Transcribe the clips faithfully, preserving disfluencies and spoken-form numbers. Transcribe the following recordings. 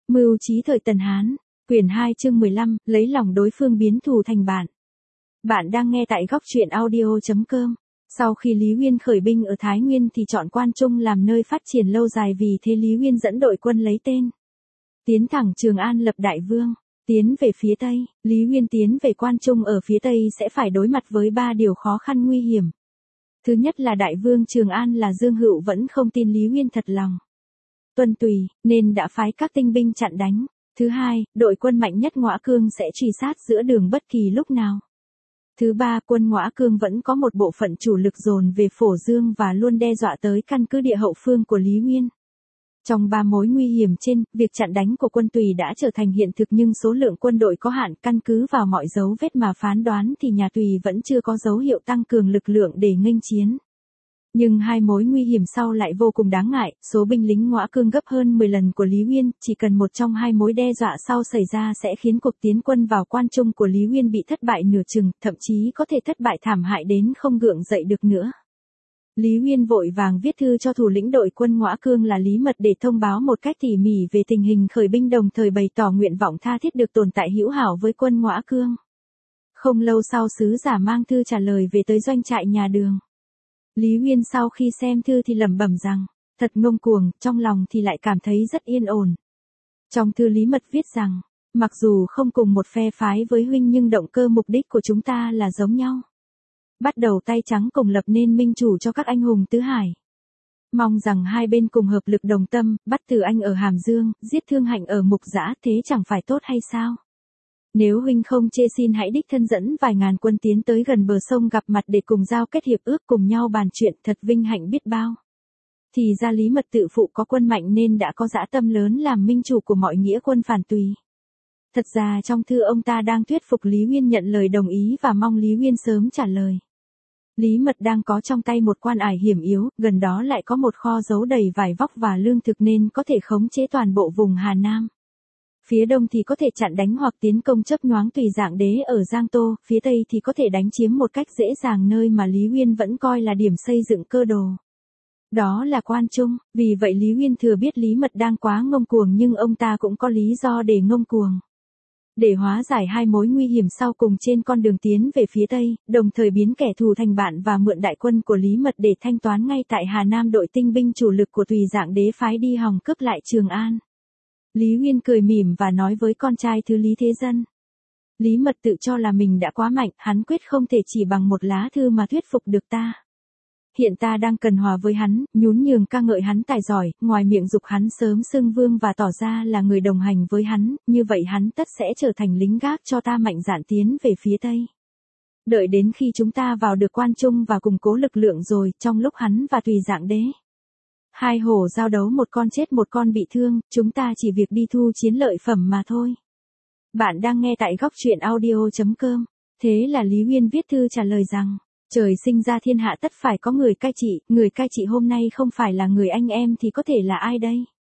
Mưu trí thời Tần Hán, quyển hai chương mười lăm, lấy lòng đối phương biến thù thành bạn. Bạn đang nghe tại góc truyện audio chấm com. Sau khi Lý Uyên khởi binh ở Thái Nguyên thì chọn Quan Trung làm nơi phát triển lâu dài, vì thế Lý Uyên dẫn đội quân lấy tên tiến thẳng Trường An lập đại vương. Tiến về phía Tây, Lý Uyên tiến về Quan Trung ở phía Tây sẽ phải đối mặt với ba điều khó khăn nguy hiểm. Thứ nhất là đại vương Trường An là Dương Hựu vẫn không tin Lý Uyên thật lòng tuân tùy, nên đã phái các tinh binh chặn đánh. Thứ hai, đội quân mạnh nhất Ngõa Cương sẽ truy sát giữa đường bất kỳ lúc nào. Thứ ba, quân Ngõa Cương vẫn có một bộ phận chủ lực dồn về Phổ Dương và luôn đe dọa tới căn cứ địa hậu phương của Lý Uyên. Trong ba mối nguy hiểm trên, việc chặn đánh của quân Tùy đã trở thành hiện thực, nhưng số lượng quân đội có hạn, căn cứ vào mọi dấu vết mà phán đoán thì nhà Tùy vẫn chưa có dấu hiệu tăng cường lực lượng để nghênh chiến. Nhưng hai mối nguy hiểm sau lại vô cùng đáng ngại, số binh lính Ngõa Cương gấp hơn mười lần của Lý Uyên, chỉ cần một trong hai mối đe dọa sau xảy ra sẽ khiến cuộc tiến quân vào Quan Trung của Lý Uyên bị thất bại nửa chừng, thậm chí có thể thất bại thảm hại đến không gượng dậy được nữa. Lý Uyên vội vàng viết thư cho thủ lĩnh đội quân Ngõa Cương là Lý Mật để thông báo một cách tỉ mỉ về tình hình khởi binh, đồng thời bày tỏ nguyện vọng tha thiết được tồn tại hữu hảo với quân Ngõa Cương. Không lâu sau, sứ giả mang thư trả lời về tới doanh trại nhà Đường. Lý Uyên sau khi xem thư thì lẩm bẩm rằng, thật ngông cuồng, trong lòng thì lại cảm thấy rất yên ổn. Trong thư Lý Mật viết rằng, mặc dù không cùng một phe phái với huynh nhưng động cơ mục đích của chúng ta là giống nhau. Bắt đầu tay trắng cùng lập nên minh chủ cho các anh hùng tứ hải. Mong rằng hai bên cùng hợp lực đồng tâm, bắt Từ Anh ở Hàm Dương, giết Thương Hạnh ở Mục Dã, thế chẳng phải tốt hay sao? Nếu huynh không chê, xin hãy đích thân dẫn vài ngàn quân tiến tới gần bờ sông gặp mặt để cùng giao kết hiệp ước, cùng nhau bàn chuyện, thật vinh hạnh biết bao. Thì ra Lý Mật tự phụ có quân mạnh nên đã có dã tâm lớn làm minh chủ của mọi nghĩa quân phản Tùy. Thật ra trong thư ông ta đang thuyết phục Lý Uyên nhận lời đồng ý và mong Lý Uyên sớm trả lời. Lý Mật đang có trong tay một quan ải hiểm yếu, gần đó lại có một kho giấu đầy vải vóc và lương thực nên có thể khống chế toàn bộ vùng Hà Nam. Phía đông thì có thể chặn đánh hoặc tiến công chấp nhoáng Tùy Dạng Đế ở Giang Tô, phía tây thì có thể đánh chiếm một cách dễ dàng nơi mà Lý Uyên vẫn coi là điểm xây dựng cơ đồ. Đó là Quan Trung, vì vậy Lý Uyên thừa biết Lý Mật đang quá ngông cuồng, nhưng ông ta cũng có lý do để ngông cuồng. Để hóa giải hai mối nguy hiểm sau cùng trên con đường tiến về phía Tây, đồng thời biến kẻ thù thành bạn và mượn đại quân của Lý Mật để thanh toán ngay tại Hà Nam đội tinh binh chủ lực của Tùy Dạng Đế phái đi hòng cướp lại Trường An. Lý Uyên cười mỉm và nói với con trai thứ Lý Thế Dân. Lý Mật tự cho là mình đã quá mạnh, hắn quyết không thể chỉ bằng một lá thư mà thuyết phục được ta. Hiện ta đang cần hòa với hắn, nhún nhường ca ngợi hắn tài giỏi, ngoài miệng giục hắn sớm xưng vương và tỏ ra là người đồng hành với hắn, như vậy hắn tất sẽ trở thành lính gác cho ta mạnh dạn tiến về phía Tây. Đợi đến khi chúng ta vào được Quan Trung và củng cố lực lượng rồi, trong lúc hắn và Tùy Dạng Đế hai hổ giao đấu, một con chết một con bị thương, chúng ta chỉ việc đi thu chiến lợi phẩm mà thôi. Bạn đang nghe tại góc truyện audio chấm com. Thế là Lý Uyên viết thư trả lời rằng, trời sinh ra thiên hạ tất phải có người cai trị, người cai trị hôm nay không phải là người anh em thì có thể là ai đây?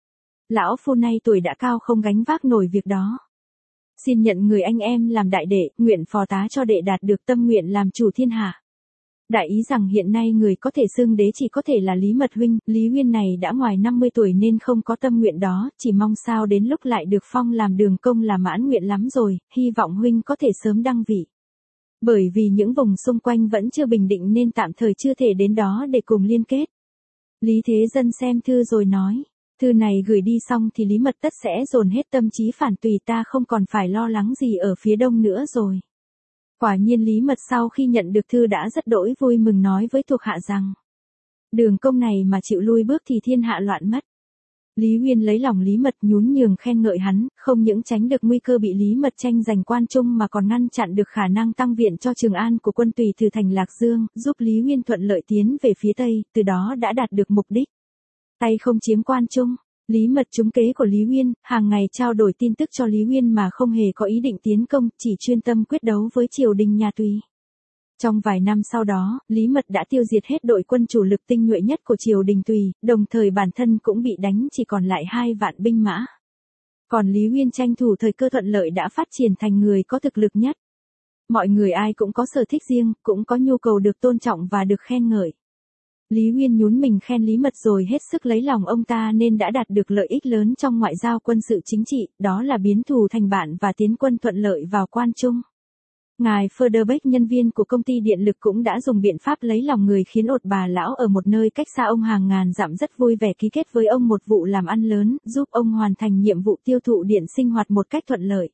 Lão phu nay tuổi đã cao không gánh vác nổi việc đó. Xin nhận người anh em làm đại đệ, nguyện phò tá cho đệ đạt được tâm nguyện làm chủ thiên hạ. Đại ý rằng hiện nay người có thể xưng đế chỉ có thể là Lý Mật huynh, Lý Uyên này đã ngoài năm mươi tuổi nên không có tâm nguyện đó, chỉ mong sao đến lúc lại được phong làm Đường công là mãn nguyện lắm rồi, hy vọng huynh có thể sớm đăng vị. Bởi vì những vùng xung quanh vẫn chưa bình định nên tạm thời chưa thể đến đó để cùng liên kết. Lý Thế Dân xem thư rồi nói, thư này gửi đi xong thì Lý Mật tất sẽ dồn hết tâm trí phản Tùy, ta không còn phải lo lắng gì ở phía đông nữa rồi. Quả nhiên Lý Mật sau khi nhận được thư đã rất đỗi vui mừng, nói với thuộc hạ rằng, Đường công này mà chịu lui bước thì thiên hạ loạn mất. Lý Uyên lấy lòng Lý Mật, nhún nhường khen ngợi hắn, không những tránh được nguy cơ bị Lý Mật tranh giành Quan Trung mà còn ngăn chặn được khả năng tăng viện cho Trường An của quân Tùy từ thành Lạc Dương, giúp Lý Uyên thuận lợi tiến về phía Tây, từ đó đã đạt được mục đích. Tay không chiếm Quan Trung, Lý Mật trúng kế của Lý Uyên, hàng ngày trao đổi tin tức cho Lý Uyên mà không hề có ý định tiến công, chỉ chuyên tâm quyết đấu với triều đình nhà Tùy. Trong vài năm sau đó, Lý Mật đã tiêu diệt hết đội quân chủ lực tinh nhuệ nhất của triều đình Tùy, đồng thời bản thân cũng bị đánh chỉ còn lại hai vạn binh mã. Còn Lý Uyên tranh thủ thời cơ thuận lợi đã phát triển thành người có thực lực nhất. Mọi người ai cũng có sở thích riêng, cũng có nhu cầu được tôn trọng và được khen ngợi. Lý Uyên nhún mình khen Lý Mật rồi hết sức lấy lòng ông ta nên đã đạt được lợi ích lớn trong ngoại giao quân sự chính trị, đó là biến thù thành bạn và tiến quân thuận lợi vào Quan Trung. Ngài Furderbeck, nhân viên của công ty điện lực cũng đã dùng biện pháp lấy lòng người khiến ột bà lão ở một nơi cách xa ông hàng ngàn dặm rất vui vẻ ký kết với ông một vụ làm ăn lớn, giúp ông hoàn thành nhiệm vụ tiêu thụ điện sinh hoạt một cách thuận lợi.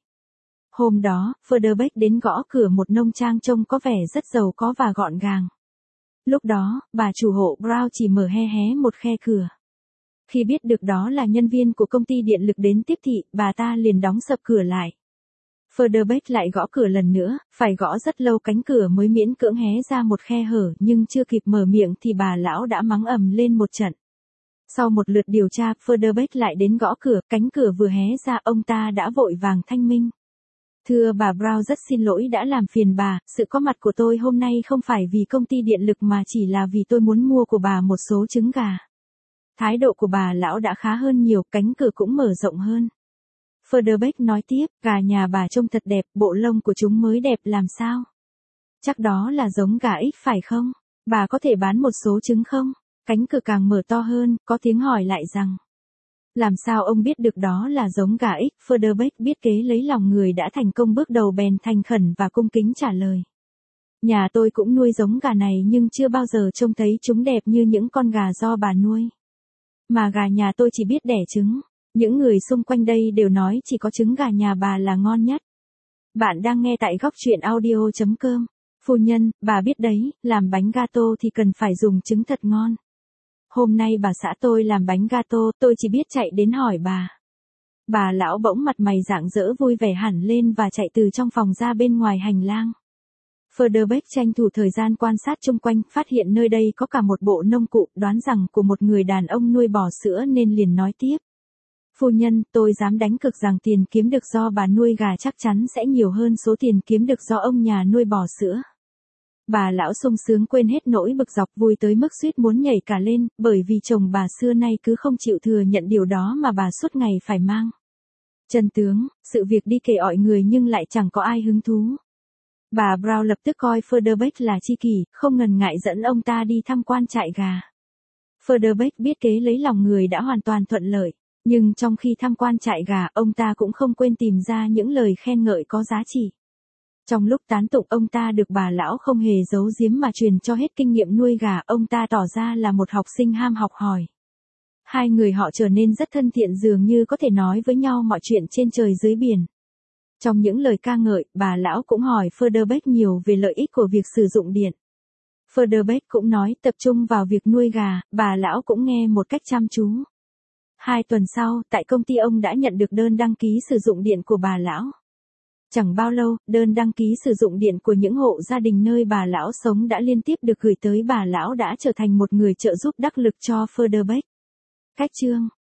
Hôm đó, Furderbeck đến gõ cửa một nông trang trông có vẻ rất giàu có và gọn gàng. Lúc đó, bà chủ hộ Brown chỉ mở hé hé một khe cửa. Khi biết được đó là nhân viên của công ty điện lực đến tiếp thị, bà ta liền đóng sập cửa lại. Furderbeck lại gõ cửa lần nữa, phải gõ rất lâu cánh cửa mới miễn cưỡng hé ra một khe hở, nhưng chưa kịp mở miệng thì bà lão đã mắng ầm lên một trận. Sau một lượt điều tra, Furderbeck lại đến gõ cửa, cánh cửa vừa hé ra ông ta đã vội vàng thanh minh. Thưa bà Brown, rất xin lỗi đã làm phiền bà, sự có mặt của tôi hôm nay không phải vì công ty điện lực mà chỉ là vì tôi muốn mua của bà một số trứng gà. Thái độ của bà lão đã khá hơn nhiều, cánh cửa cũng mở rộng hơn. Furderbeck nói tiếp, gà nhà bà trông thật đẹp, bộ lông của chúng mới đẹp làm sao? Chắc đó là giống gà ích phải không? Bà có thể bán một số trứng không? Cánh cửa càng mở to hơn, có tiếng hỏi lại rằng. Làm sao ông biết được đó là giống gà ích? Furderbeck biết kế lấy lòng người đã thành công bước đầu bèn thành khẩn và cung kính trả lời. Nhà tôi cũng nuôi giống gà này nhưng chưa bao giờ trông thấy chúng đẹp như những con gà do bà nuôi. Mà gà nhà tôi chỉ biết đẻ trứng. Những người xung quanh đây đều nói chỉ có trứng gà nhà bà là ngon nhất. Bạn đang nghe tại góc truyện audio chấm com. Phu nhân, bà biết đấy, làm bánh gato thì cần phải dùng trứng thật ngon. Hôm nay bà xã tôi làm bánh gato, tôi chỉ biết chạy đến hỏi bà. Bà lão bỗng mặt mày rạng rỡ vui vẻ hẳn lên và chạy từ trong phòng ra bên ngoài hành lang. Furderbeck tranh thủ thời gian quan sát chung quanh, phát hiện nơi đây có cả một bộ nông cụ, đoán rằng của một người đàn ông nuôi bò sữa nên liền nói tiếp. Phu nhân, tôi dám đánh cược rằng tiền kiếm được do bà nuôi gà chắc chắn sẽ nhiều hơn số tiền kiếm được do ông nhà nuôi bò sữa. Bà lão sung sướng quên hết nỗi bực dọc, vui tới mức suýt muốn nhảy cả lên, bởi vì chồng bà xưa nay cứ không chịu thừa nhận điều đó mà bà suốt ngày phải mang. Chân tướng, sự việc đi kể ọi người nhưng lại chẳng có ai hứng thú. Bà Brown lập tức coi Furderbeck là tri kỷ, không ngần ngại dẫn ông ta đi tham quan trại gà. Furderbeck biết kế lấy lòng người đã hoàn toàn thuận lợi. Nhưng trong khi tham quan trại gà, ông ta cũng không quên tìm ra những lời khen ngợi có giá trị. Trong lúc tán tụng, ông ta được bà lão không hề giấu giếm mà truyền cho hết kinh nghiệm nuôi gà, ông ta tỏ ra là một học sinh ham học hỏi. Hai người họ trở nên rất thân thiện, dường như có thể nói với nhau mọi chuyện trên trời dưới biển. Trong những lời ca ngợi, bà lão cũng hỏi Furderbeck nhiều về lợi ích của việc sử dụng điện. Furderbeck cũng nói tập trung vào việc nuôi gà, bà lão cũng nghe một cách chăm chú. Hai tuần sau, tại công ty ông đã nhận được đơn đăng ký sử dụng điện của bà lão. Chẳng bao lâu, đơn đăng ký sử dụng điện của những hộ gia đình nơi bà lão sống đã liên tiếp được gửi tới, bà lão đã trở thành một người trợ giúp đắc lực cho Furderbeck. Cách chương